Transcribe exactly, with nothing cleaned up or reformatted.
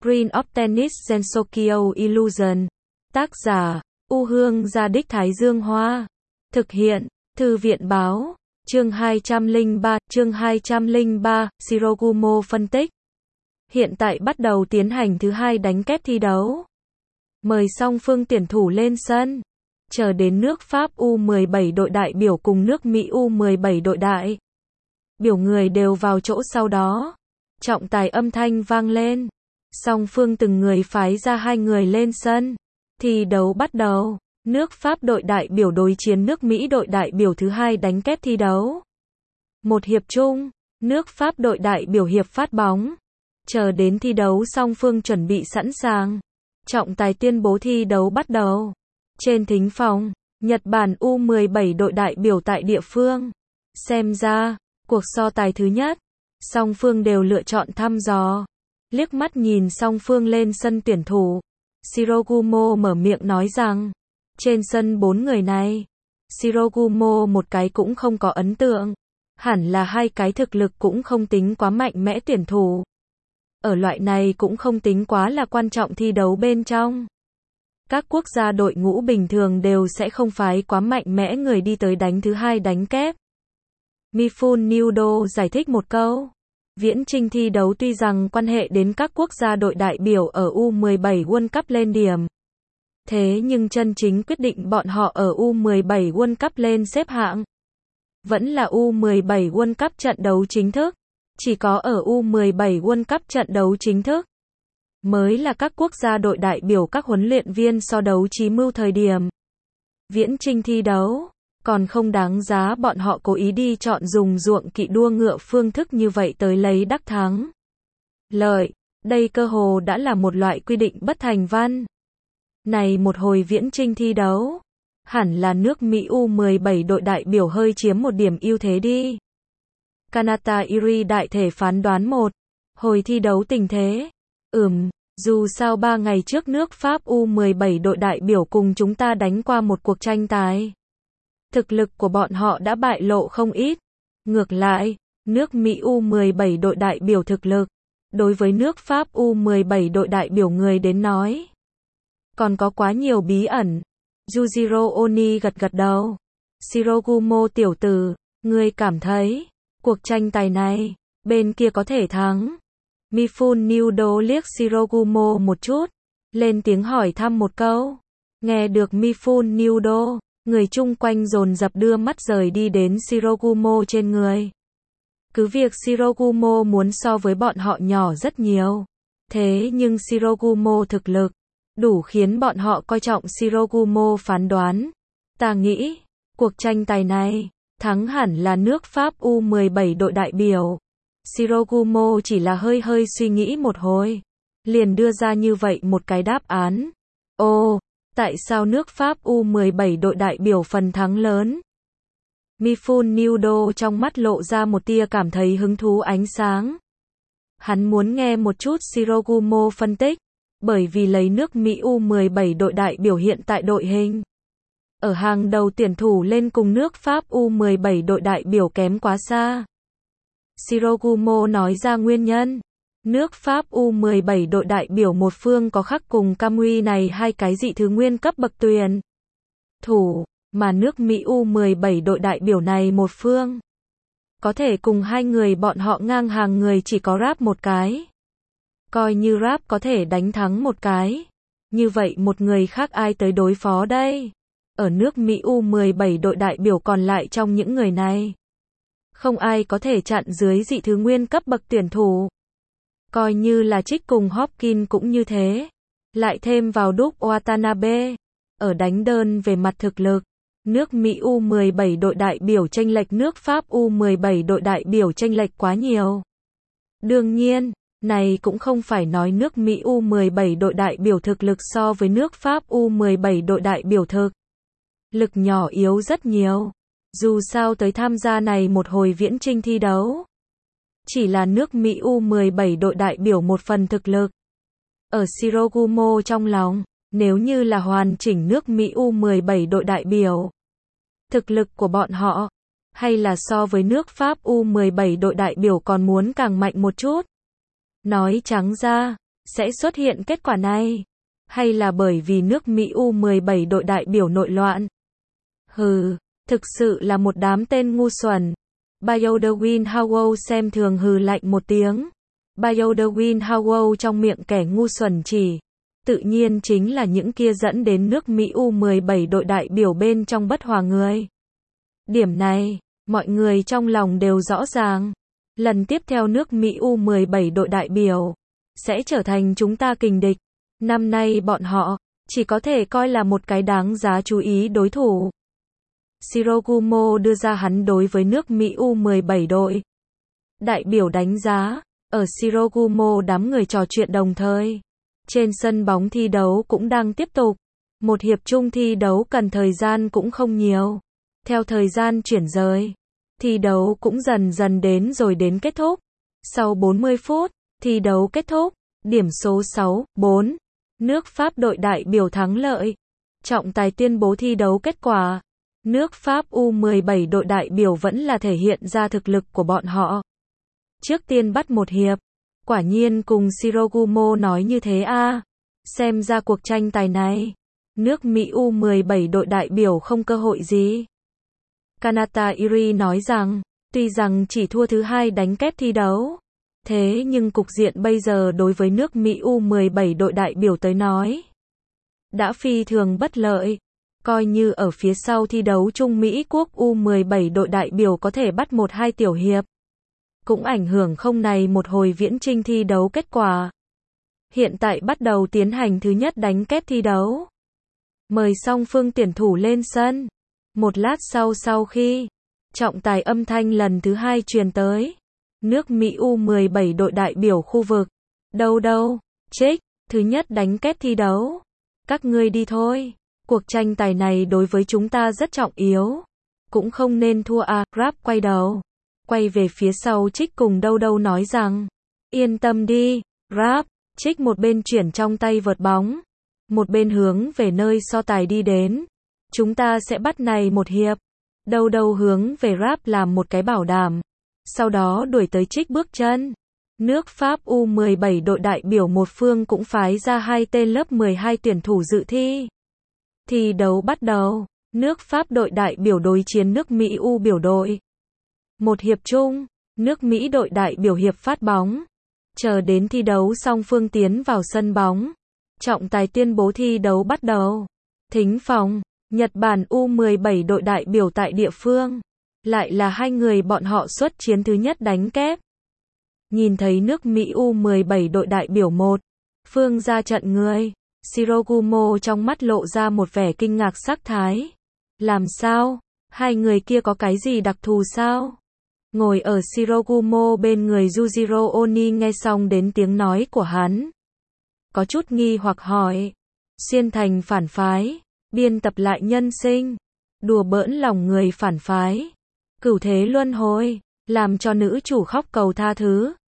Screen of Tennis Sensokyo Illusion. Tác giả, U Hương Gia Đích Thái Dương Hoa. Thực hiện, Thư viện Báo. Chương hai trăm lẻ ba, chương hai trăm lẻ ba, Shirogumo phân tích. Hiện tại bắt đầu tiến hành thứ hai đánh kép thi đấu. Mời song phương tuyển thủ lên sân. Chờ đến nước Pháp U mười bảy đội đại biểu cùng nước Mỹ U mười bảy đội đại biểu người đều vào chỗ, sau đó trọng tài âm thanh vang lên. Song phương từng người phái ra hai người lên sân. Thi đấu bắt đầu. Nước Pháp đội đại biểu đối chiến nước Mỹ đội đại biểu thứ hai đánh kép thi đấu. Một hiệp chung, nước Pháp đội đại biểu hiệp phát bóng. Chờ đến thi đấu song phương chuẩn bị sẵn sàng. Trọng tài tuyên bố thi đấu bắt đầu. Trên thính phòng, Nhật Bản U mười bảy đội đại biểu tại địa phương. Xem ra, cuộc so tài thứ nhất, song phương đều lựa chọn thăm dò. Liếc mắt nhìn song phương lên sân tuyển thủ, Shirogumo mở miệng nói rằng, trên sân bốn người này, Shirogumo một cái cũng không có ấn tượng. Hẳn là hai cái thực lực cũng không tính quá mạnh mẽ tuyển thủ. Ở loại này cũng không tính quá là quan trọng thi đấu bên trong. Các quốc gia đội ngũ bình thường đều sẽ không phái quá mạnh mẽ người đi tới đánh thứ hai đánh kép. Mifune Nudo giải thích một câu. Viễn trình thi đấu tuy rằng quan hệ đến các quốc gia đội đại biểu ở U mười bảy World Cup lên điểm. Thế nhưng chân chính quyết định bọn họ ở U mười bảy World Cup lên xếp hạng vẫn là U mười bảy World Cup trận đấu chính thức. Chỉ có ở U mười bảy World Cup trận đấu chính thức mới là các quốc gia đội đại biểu các huấn luyện viên so đấu chí mưu thời điểm. Viễn trình thi đấu còn không đáng giá bọn họ cố ý đi chọn dùng ruộng kỵ đua ngựa phương thức như vậy tới lấy đắc thắng lợi. Đây cơ hồ đã là một loại quy định bất thành văn. Này một hồi viễn trình thi đấu, hẳn là nước Mỹ U mười bảy đội đại biểu hơi chiếm một điểm ưu thế đi. Kanata Iri đại thể phán đoán một hồi thi đấu tình thế. Ừm, dù sao ba ngày trước nước Pháp U mười bảy đội đại biểu cùng chúng ta đánh qua một cuộc tranh tài. Thực lực của bọn họ đã bại lộ không ít. Ngược lại, nước Mỹ U mười bảy đội đại biểu thực lực, đối với nước Pháp U mười bảy đội đại biểu người đến nói, còn có quá nhiều bí ẩn. Yujiro Oni gật gật đầu. Shirogumo tiểu tử, ngươi cảm thấy, cuộc tranh tài này, bên kia có thể thắng. Mifune Nudo liếc Shirogumo một chút, lên tiếng hỏi thăm một câu. Nghe được Mifune Nudo, người chung quanh dồn dập đưa mắt rời đi đến Shirogumo trên người. Cứ việc Shirogumo muốn so với bọn họ nhỏ rất nhiều. Thế nhưng Shirogumo thực lực đủ khiến bọn họ coi trọng Shirogumo phán đoán. Ta nghĩ, cuộc tranh tài này, thắng hẳn là nước Pháp U mười bảy đội đại biểu. Shirogumo chỉ là hơi hơi suy nghĩ một hồi, liền đưa ra như vậy một cái đáp án. Ồ, tại sao nước Pháp U mười bảy đội đại biểu phần thắng lớn? Mifune Nudo trong mắt lộ ra một tia cảm thấy hứng thú ánh sáng. Hắn muốn nghe một chút Shirogumo phân tích, bởi vì lấy nước Mỹ U mười bảy đội đại biểu hiện tại đội hình ở hàng đầu tuyển thủ lên cùng nước Pháp U mười bảy đội đại biểu kém quá xa. Shirogumo nói ra nguyên nhân. Nước Pháp U mười bảy đội đại biểu một phương có khắc cùng Camui này hai cái dị thứ nguyên cấp bậc tuyển thủ, mà nước Mỹ U mười bảy đội đại biểu này một phương có thể cùng hai người bọn họ ngang hàng người chỉ có Rap một cái. Coi như Rap có thể đánh thắng một cái, như vậy một người khác ai tới đối phó đây? Ở nước Mỹ U mười bảy đội đại biểu còn lại trong những người này, không ai có thể chặn dưới dị thứ nguyên cấp bậc tuyển thủ. Coi như là Trích cùng Hopkins cũng như thế. Lại thêm vào Duke Watanabe. Ở đánh đơn về mặt thực lực, nước Mỹ U mười bảy đội đại biểu chênh lệch nước Pháp U mười bảy đội đại biểu chênh lệch quá nhiều. Đương nhiên, này cũng không phải nói nước Mỹ U mười bảy đội đại biểu thực lực so với nước Pháp U mười bảy đội đại biểu thực lực nhỏ yếu rất nhiều. Dù sao tới tham gia này một hồi viễn trình thi đấu, chỉ là nước Mỹ U mười bảy đội đại biểu một phần thực lực. Ở Shirogumo trong lòng, nếu như là hoàn chỉnh nước Mỹ U mười bảy đội đại biểu, thực lực của bọn họ, hay là so với nước Pháp U mười bảy đội đại biểu còn muốn càng mạnh một chút. Nói trắng ra, sẽ xuất hiện kết quả này? Hay là bởi vì nước Mỹ U mười bảy đội đại biểu nội loạn? Hừ, thực sự là một đám tên ngu xuẩn. Baldwin Howell xem thường hừ lạnh một tiếng. Baldwin Howell trong miệng kẻ ngu xuẩn chỉ, tự nhiên chính là những kia dẫn đến nước Mỹ U mười bảy đội đại biểu bên trong bất hòa người. Điểm này, mọi người trong lòng đều rõ ràng. Lần tiếp theo nước Mỹ U mười bảy đội đại biểu sẽ trở thành chúng ta kình địch. Năm nay bọn họ chỉ có thể coi là một cái đáng giá chú ý đối thủ. Shirogumo đưa ra hắn đối với nước Mỹ U mười bảy đội đại biểu đánh giá. Ở Shirogumo đám người trò chuyện đồng thời, trên sân bóng thi đấu cũng đang tiếp tục. Một hiệp chung thi đấu cần thời gian cũng không nhiều. Theo thời gian chuyển rời, thi đấu cũng dần dần đến rồi đến kết thúc. Sau bốn mươi phút, thi đấu kết thúc, điểm số sáu bốn. Nước Pháp đội đại biểu thắng lợi. Trọng tài tuyên bố thi đấu kết quả. Nước Pháp U mười bảy đội đại biểu vẫn là thể hiện ra thực lực của bọn họ. Trước tiên bắt một hiệp. Quả nhiên cùng Shirogumo nói như thế a. À. Xem ra cuộc tranh tài này, nước Mỹ U mười bảy đội đại biểu không cơ hội gì. Kanata Iri nói rằng, tuy rằng chỉ thua thứ hai đánh kép thi đấu, thế nhưng cục diện bây giờ đối với nước Mỹ U mười bảy đội đại biểu tới nói đã phi thường bất lợi. Coi như ở phía sau thi đấu chung Mỹ quốc U mười bảy đội đại biểu có thể bắt một hai tiểu hiệp, cũng ảnh hưởng không này một hồi viễn chinh thi đấu kết quả. Hiện tại bắt đầu tiến hành thứ nhất đánh kép thi đấu. Mời song phương tuyển thủ lên sân. Một lát sau sau khi trọng tài âm thanh lần thứ hai truyền tới, nước Mỹ U mười bảy đội đại biểu khu vực. Đâu đâu, Trích, thứ nhất đánh kép thi đấu. Các ngươi đi thôi. Cuộc tranh tài này đối với chúng ta rất trọng yếu. Cũng không nên thua à, Rap quay đầu. Quay về phía sau Trích cùng đâu đâu nói rằng, yên tâm đi, Rap. Trích một bên chuyển trong tay vợt bóng, một bên hướng về nơi so tài đi đến. Chúng ta sẽ bắt này một hiệp. Đâu đâu hướng về Rap làm một cái bảo đảm. Sau đó đuổi tới Trích bước chân. Nước Pháp U mười bảy đội đại biểu một phương cũng phái ra hai tên lớp mười hai tuyển thủ dự thi. Thi đấu bắt đầu. Nước Pháp đội đại biểu đối chiến nước Mỹ U biểu đội. Một hiệp chung, nước Mỹ đội đại biểu hiệp phát bóng. Chờ đến thi đấu song phương tiến vào sân bóng. Trọng tài tuyên bố thi đấu bắt đầu. Thính phòng, Nhật Bản U mười bảy đội đại biểu tại địa phương. Lại là hai người bọn họ xuất chiến thứ nhất đánh kép. Nhìn thấy nước Mỹ U mười bảy đội đại biểu một phương ra trận người, Shirogumo trong mắt lộ ra một vẻ kinh ngạc sắc thái. Làm sao? Hai người kia có cái gì đặc thù sao? Ngồi ở Shirogumo bên người Yujiro Oni nghe xong đến tiếng nói của hắn, có chút nghi hoặc hỏi. Xuyên thành phản phái, biên tập lại nhân sinh, đùa bỡn lòng người phản phái, cửu thế luân hồi, làm cho nữ chủ khóc cầu tha thứ.